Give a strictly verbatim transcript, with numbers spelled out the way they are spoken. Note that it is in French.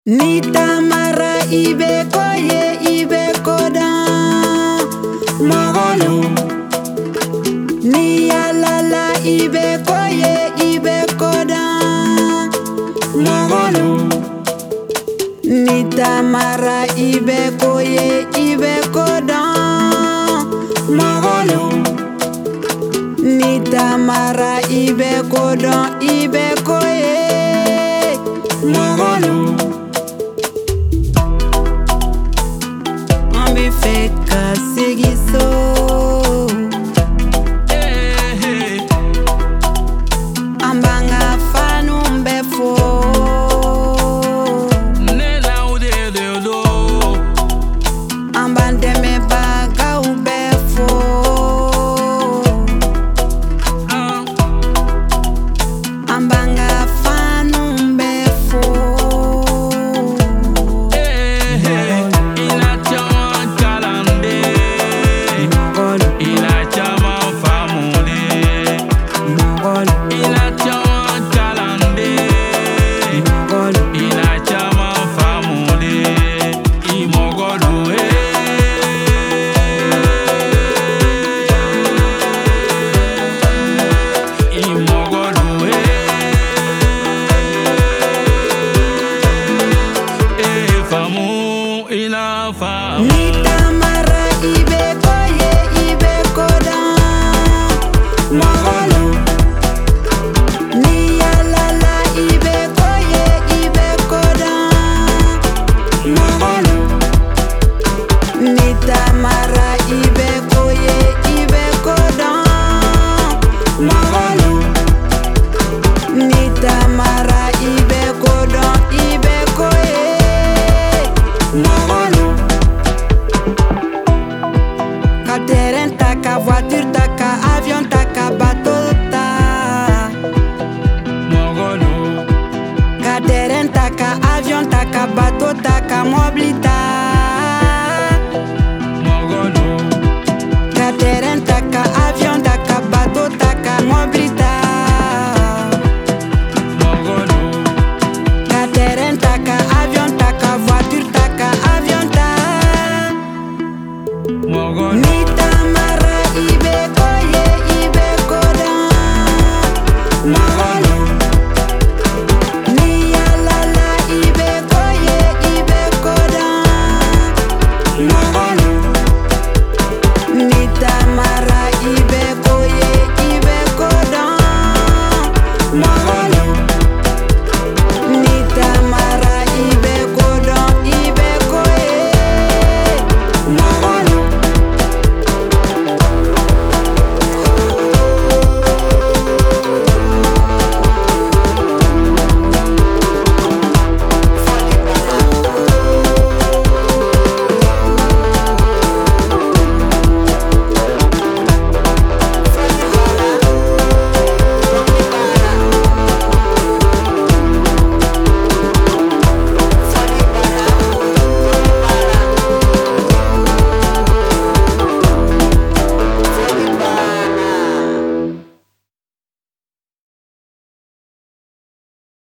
Nitamara ibe koye ibe kodan Mogolo Ni yalala ibe koye ibe kodan Mogolo Nitamara ibe koye ibe kodan Mogolo Nitamara ibe kodan ibe koye Mogolo Feka segiso hey, hey. Ambanga fanu mbefo Nela ude de do Ambande me baga ubefo uh. Ambanga fanu mbefo hey, hey. Nitamara ibe koye ibe kodan Mogolo Ni yalala ibe koye ibe kodan Mogolo Nitamara ibe koye ibe kodan Mogolo Nitamara ibe kodan ibe koye Mogolo Terrain taka, voiture taka, avion taka, bateau ta Mogolo Terrain taka, avion taka, bateau taka, mobile